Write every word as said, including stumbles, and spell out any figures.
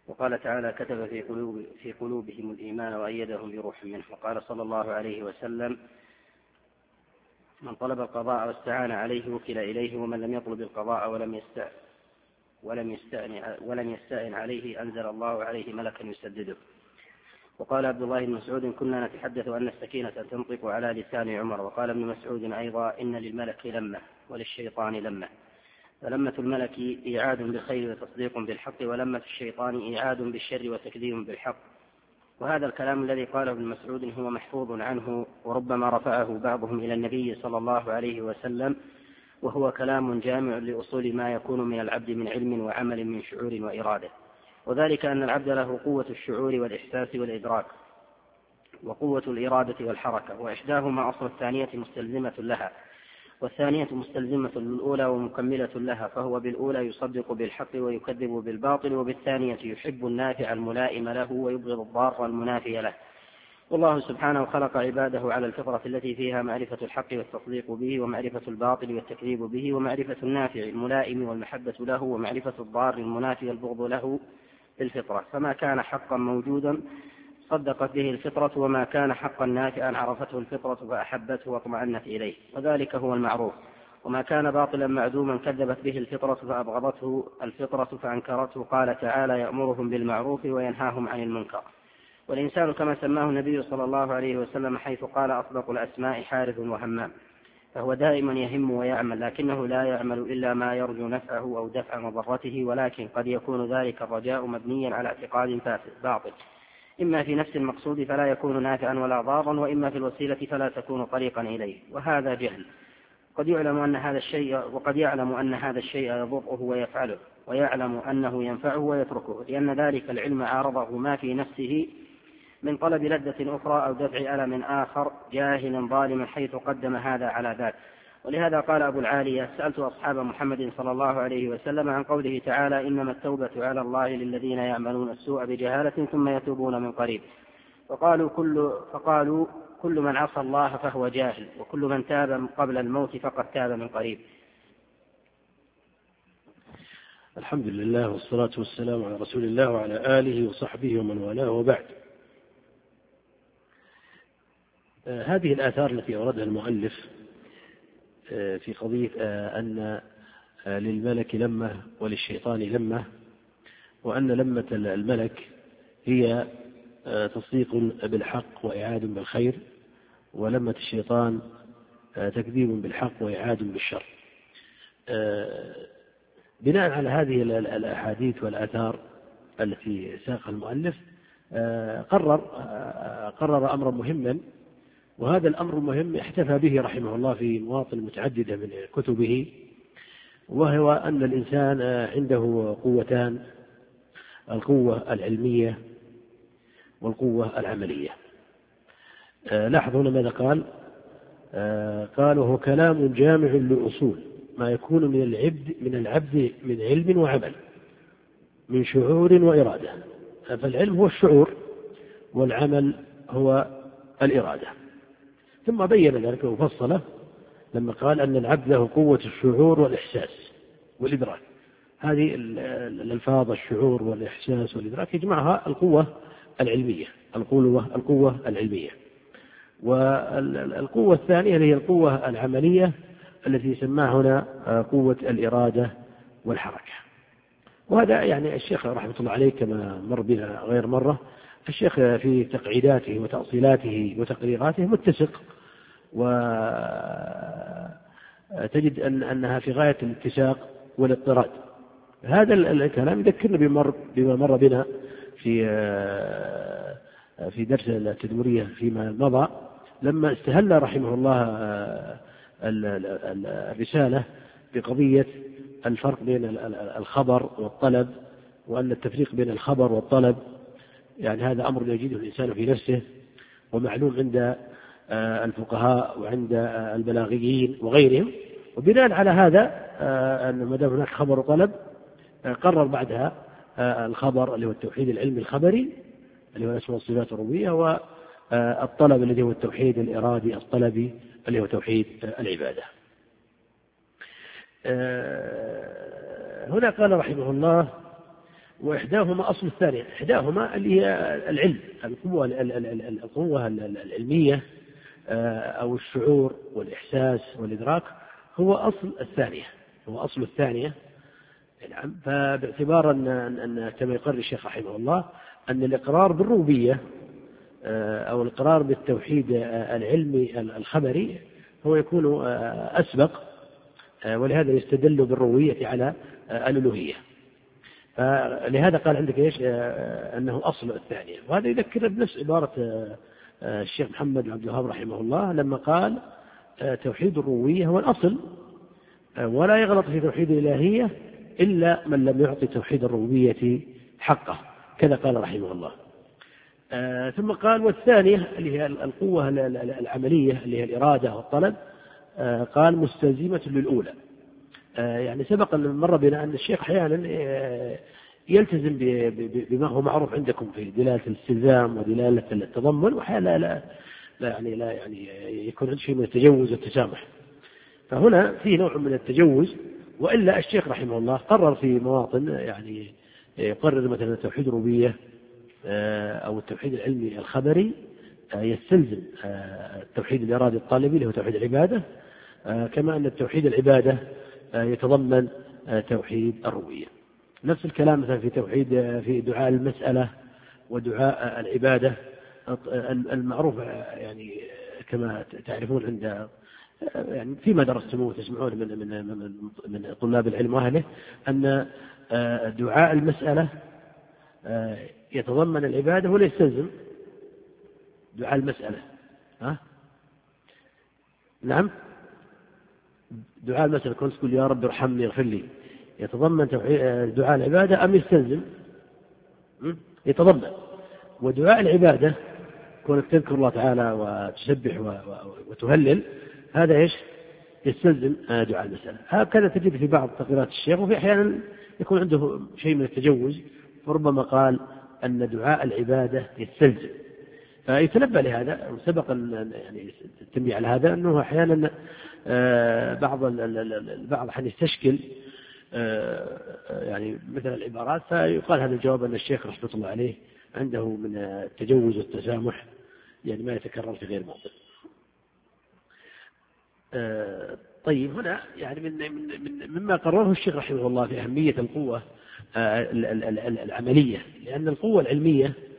وقال تعالى كتب في, قلوب في قلوبهم الإيمان وأيدهم بروح منه. وقال صلى الله عليه وسلم من طلب القضاء واستعان عليه وكل إليه، ومن لم يطلب القضاء ولم يستعن ولم يستعن ولم يستعن عليه أنزل الله عليه ملكا يسدده. وقال عبد الله بن مسعود كنا نتحدث أن السكينة تنطق على لسان عمر. وقال ابن مسعود أيضا إن للملك لمة وللشيطان لمة، فلمة الملك إيعاد بالخير وتصديق بالحق، ولمة الشيطان إيعاد بالشر وتكذيب بالحق. وهذا الكلام الذي قاله ابن مسعود هو محفوظ عنه، وربما رفعه بعضهم إلى النبي صلى الله عليه وسلم، وهو كلام جامع لأصول ما يكون من العبد من علم وعمل من شعور وإرادة. وذلك أن العبد له قوة الشعور والإحساس والإدراك، وقوة الإرادة والحركة، وإحداهما أصل الثانية مستلزمة لها، والثانية مستلزمة للأولى ومكملة لها، فهو بالأولى يصدق بالحق ويكذب بالباطل، وبالثانية يحب النافع الملائم له ويبغض الضار المنافي له. والله سبحانه خلق عباده على الفطرة التي فيها معرفة الحق والتصديق به، ومعرفة الباطل والتكذيب به، ومعرفة النافع الملائم والمحبة له، ومعرفة الضار المنافي والبغض له بالفطرة. فما كان حقا موجودا صدقت به الفطرة، وما كان حقا نافعا عرفته الفطرة فأحبته واطمأنت إليه، وذلك هو المعروف. وما كان باطلا معدوما كذبت به الفطرة فأبغضته الفطرة فأنكرته. قال تعالى يأمرهم بالمعروف وينهاهم عن المنكر. والإنسان كما سماه النبي صلى الله عليه وسلم حيث قال أصدق الأسماء حارث وهمام، فهو دائما يهم ويعمل، لكنه لا يعمل إلا ما يرجو نفعه أو دفع مضرته، ولكن قد يكون ذلك الرجاء مبنيا على اعتقاد باطل، إما في نفس المقصود فلا يكون نافعا ولا ضارا، وإما في الوسيلة فلا تكون طريقا إليه، وهذا جهل. قد يعلم أن هذا الشيء وقد يعلم أن هذا الشيء يضره ويفعله، ويعلم أنه ينفعه ويتركه، لأن ذلك العلم عارضه ما في نفسه من طلب لذة أخرى أو دفع ألم آخر، جاهلا ظالما حيث قدم هذا على ذاك. ولهذا قال أبو العالية سألت أصحاب محمد صلى الله عليه وسلم عن قوله تعالى إنما التوبة على الله للذين يعملون السوء بجهالة ثم يتوبون من قريب، فقالوا كل, فقالوا كل من عصى الله فهو جاهل، وكل من تاب قبل الموت فقد تاب من قريب. الحمد لله والصلاة والسلام على رسول الله وعلى آله وصحبه ومن والاه، وبعد. آه هذه الآثار التي أوردها المؤلف آه في قضية آه أن آه للملك لمة وللشيطان لمة، وأن لمة الملك هي آه تصديق بالحق وإعاد بالخير، ولمة الشيطان آه تكذيب بالحق وإعاد بالشر. آه بناء على هذه الأحاديث والآثار التي ساقها المؤلف آه قرر آه قرر أمرا مهما، وهذا الأمر المهم احتفى به رحمه الله في مواطن متعددة من كتبه، وهو أن الإنسان عنده قوتان: القوة العلمية والقوة العملية. لاحظوا ماذا قال؟ قال وهو كلام جامع لأصول ما يكون من العبد من العبد من علم وعمل من شعور وإرادة. فالعلم هو الشعور، والعمل هو الإرادة. ثم بين ذلك مفصلة لما قال أن العبد له قوة الشعور والإحساس والإدراك. هذه الألفاظ الشعور والإحساس والإدراك يجمعها القوة العلمية، القوة القوة العلمية. والقوة الثانية هي القوة العملية التي سماها هنا قوة الإرادة والحركة. وهذا يعني الشيخ رحمة الله عليه كما مر بنا غير مرة، الشيخ في تقعيداته وتأصيلاته وتقريراته متسق، وتجد أن أنها في غاية الاتساق والاضطراد. هذا الكلام يذكرنا بما مر بنا في في درس التدمرية فيما مضى، لما استهل رحمه الله الرسالة بقضية الفرق بين الخبر والطلب، وأن التفريق بين الخبر والطلب يعني هذا أمر يجده الإنسان في نفسه، ومعلوم عند الفقهاء وعند البلاغيين وغيرهم. وبناء على هذا أن ما دام هناك خبر وطلب قرر بعدها الخبر اللي هو التوحيد العلمي الخبري اللي هو الأسماء والصفات الربوبية، والطلب الذي هو التوحيد الإرادي الطلبي اللي هو توحيد العبادة. هنا قال رحمه الله وإحداهما أصل الثانية. إحداهما اللي هي العلم، القوة القوة العلمية أو الشعور والإحساس والإدراك هو أصل الثانية، هو أصل الثانية. نعم. فباعتبار أن, أن كما يقرر الشيخ رحمه الله أن الإقرار بالربوبية أو الإقرار بالتوحيد العلمي الخبري هو يكون أسبق، ولهذا يستدل بالربوبية على الألوهية. فلهذا قال عندك إيش أنه أصل الثانية. وهذا يذكر بنفس عبارة الشيخ محمد بن عبد الوهاب رحمه الله لما قال توحيد الربوبية هو الأصل، ولا يغلط في توحيد الإلهية إلا من لم يعطي توحيد الربوبية حقه، كذا قال رحمه الله. آه ثم قال والثانية اللي هي القوة العملية اللي هي الإرادة والطلب، آه قال مستلزمة للأولى. آه يعني سبق أن مر بنا أن الشيخ أحيانا آه يلتزم بما هو معروف عندكم في دلالة الاستلزام ودلالة التضمن، وأحيانا لا, لا, لا يعني لا يعني يكون عنده شيء من التجوز والتسامح. فهنا فيه نوع من التجوز، وإلا الشيخ رحمه الله قرر في مواطن يعني يقرر مثلا توحيد الربوبية أو التوحيد العلمي الخبري يستلزم التوحيد الإرادي الطالبي اللي هو توحيد العبادة، كما أن التوحيد العبادة يتضمن توحيد الربوبية. نفس الكلام مثلا في توحيد في دعاء المسألة ودعاء العبادة المعروف يعني كما تعرفون عند يعني فيما درستموه وتسمعون من من من طلاب العلم واهله أن دعاء المسألة يتضمن العبادة ولا يستلزم دعاء المسألة؟ ها؟ نعم، دعاء المسألة كنت تقول يا رب ارحمني اغفر لي، يتضمن دعاء العبادة أم يستلزم؟ يتضمن. ودعاء العبادة كونك تذكر الله تعالى وتسبح وتهلل، هذا إيش؟ يستلزم دعاء المسألة. هكذا تجد في بعض تقريرات الشيخ، وفي أحيانا يكون عنده شيء من التجوز، فربما قال أن دعاء العبادة يستلزم، فيتنبأ لهذا. وسبق أن يعني التنبيه على هذا أنه أحيانا بعض البعض حين يستشكل يعني مثل العبارات، فيقال هذا الجواب أن الشيخ رحمة الله عليه عنده من التجوز والتسامح، يعني ما يتكرر في غير موضع. طيب هنا يعني من من مما قرره الشيخ رحمه الله في أهمية القوة العملية، لأن القوة العلمية